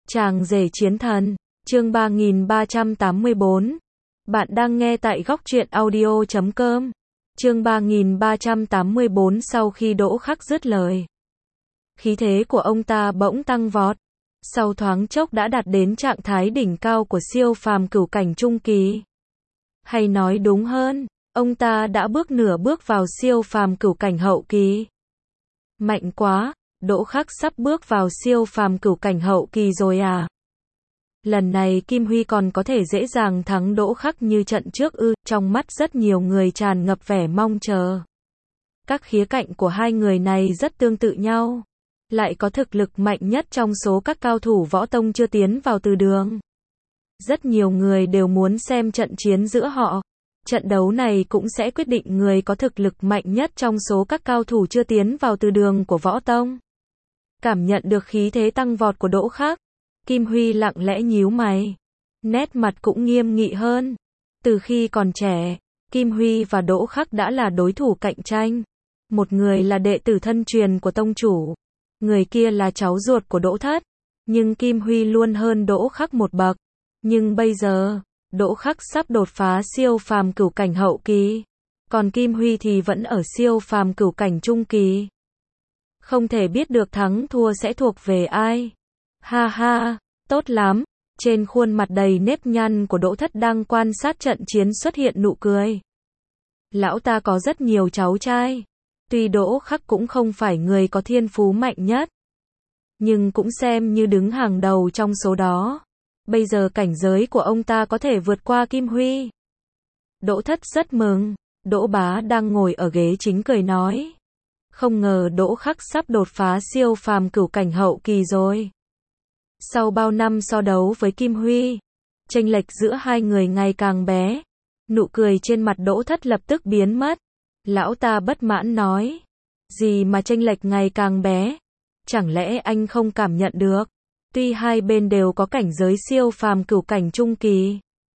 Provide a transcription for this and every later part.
Chàng rể chiến thần, chương 3384. Bạn đang nghe tại góc truyện audio.com. Chương 3384. Sau khi Đỗ Khắc dứt lời, khí thế của ông ta bỗng tăng vọt, sau thoáng chốc đã đạt đến trạng thái đỉnh cao của siêu phàm cửu cảnh trung kỳ. Hay nói đúng hơn, ông ta đã bước nửa bước vào siêu phàm cửu cảnh hậu kỳ. Mạnh quá, Đỗ Khắc sắp bước vào siêu phàm cửu cảnh hậu kỳ rồi à? Lần này Kim Huy còn có thể dễ dàng thắng Đỗ Khắc như trận trước ư? Trong mắt rất nhiều người tràn ngập vẻ mong chờ. Các khía cạnh của hai người này rất tương tự nhau, lại có thực lực mạnh nhất trong số các cao thủ võ tông chưa tiến vào từ đường. Rất nhiều người đều muốn xem trận chiến giữa họ. Trận đấu này cũng sẽ quyết định người có thực lực mạnh nhất trong số các cao thủ chưa tiến vào từ đường của võ tông. Cảm nhận được khí thế tăng vọt của Đỗ Khắc, Kim Huy lặng lẽ nhíu mày, nét mặt cũng nghiêm nghị hơn. Từ khi còn trẻ, Kim Huy và Đỗ Khắc đã là đối thủ cạnh tranh. Một người là đệ tử thân truyền của tông chủ, người kia là cháu ruột của Đỗ Thất, nhưng Kim Huy luôn hơn Đỗ Khắc một bậc. Nhưng bây giờ, Đỗ Khắc sắp đột phá siêu phàm cửu cảnh hậu kỳ, còn Kim Huy thì vẫn ở siêu phàm cửu cảnh trung kỳ. Không thể biết được thắng thua sẽ thuộc về ai. Ha ha, tốt lắm. Trên khuôn mặt đầy nếp nhăn của Đỗ Thất đang quan sát trận chiến xuất hiện nụ cười. Lão ta có rất nhiều cháu trai. Tuy Đỗ Khắc cũng không phải người có thiên phú mạnh nhất, nhưng cũng xem như đứng hàng đầu trong số đó. Bây giờ cảnh giới của ông ta có thể vượt qua Kim Huy. Đỗ Thất rất mừng. Đỗ Bá đang ngồi ở ghế chính cười nói, không ngờ Đỗ Khắc sắp đột phá siêu phàm cửu cảnh hậu kỳ rồi. Sau bao năm so đấu với Kim Huy, chênh lệch giữa hai người ngày càng bé. Nụ cười trên mặt Đỗ Thất lập tức biến mất. Lão ta bất mãn nói, gì mà chênh lệch ngày càng bé? Chẳng lẽ anh không cảm nhận được? Tuy hai bên đều có cảnh giới siêu phàm cửu cảnh trung kỳ,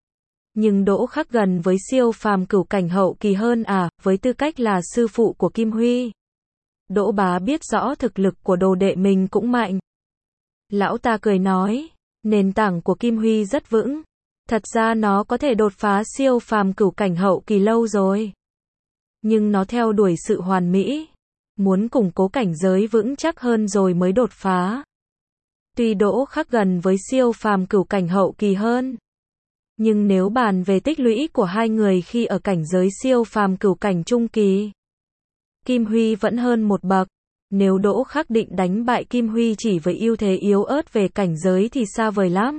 nhưng Đỗ Khắc gần với siêu phàm cửu cảnh hậu kỳ hơn à? Với tư cách là sư phụ của Kim Huy, Đỗ Bá biết rõ thực lực của đồ đệ mình cũng mạnh. Lão ta cười nói, nền tảng của Kim Huy rất vững. Thật ra nó có thể đột phá siêu phàm cửu cảnh hậu kỳ lâu rồi, nhưng nó theo đuổi sự hoàn mỹ, muốn củng cố cảnh giới vững chắc hơn rồi mới đột phá. Tuy Đỗ Khắc gần với siêu phàm cửu cảnh hậu kỳ hơn, nhưng nếu bàn về tích lũy của hai người khi ở cảnh giới siêu phàm cửu cảnh trung kỳ, Kim Huy vẫn hơn một bậc. Nếu Đỗ Khắc định đánh bại Kim Huy chỉ với ưu thế yếu ớt về cảnh giới thì xa vời lắm.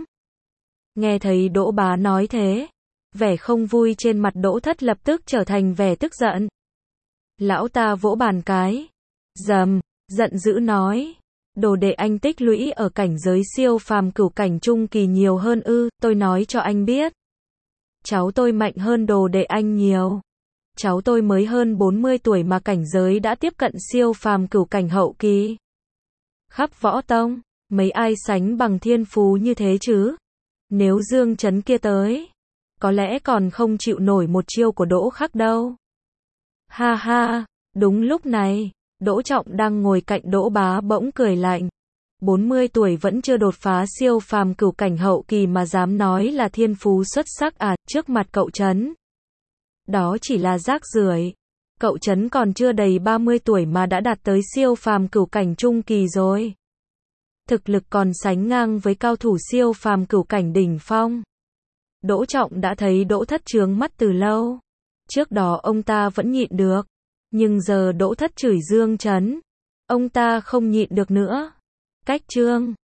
Nghe thấy Đỗ Bá nói thế, vẻ không vui trên mặt Đỗ Thất lập tức trở thành vẻ tức giận. Lão ta vỗ bàn cái, rầm, giận dữ nói, đồ đệ anh tích lũy ở cảnh giới siêu phàm cửu cảnh trung kỳ nhiều hơn ư? Tôi nói cho anh biết, cháu tôi mạnh hơn đồ đệ anh nhiều. Cháu tôi mới hơn 40 tuổi mà cảnh giới đã tiếp cận siêu phàm cửu cảnh hậu kỳ. Khắp võ tông, mấy ai sánh bằng thiên phú như thế chứ? Nếu Dương Chấn kia tới, có lẽ còn không chịu nổi một chiêu của Đỗ Khắc đâu. Ha ha, đúng lúc này, Đỗ Trọng đang ngồi cạnh Đỗ Bá bỗng cười lạnh. 40 tuổi vẫn chưa đột phá siêu phàm cửu cảnh hậu kỳ mà dám nói là thiên phú xuất sắc à? Trước mặt cậu Trấn, đó chỉ là rác rưởi. Cậu Trấn còn chưa đầy 30 tuổi mà đã đạt tới siêu phàm cửu cảnh trung kỳ rồi. Thực lực còn sánh ngang với cao thủ siêu phàm cửu cảnh đỉnh phong. Đỗ Trọng đã thấy Đỗ Thất chướng mắt từ lâu. Trước đó ông ta vẫn nhịn được, nhưng giờ Đỗ Thất chửi Dương Chấn, ông ta không nhịn được nữa. Cách chương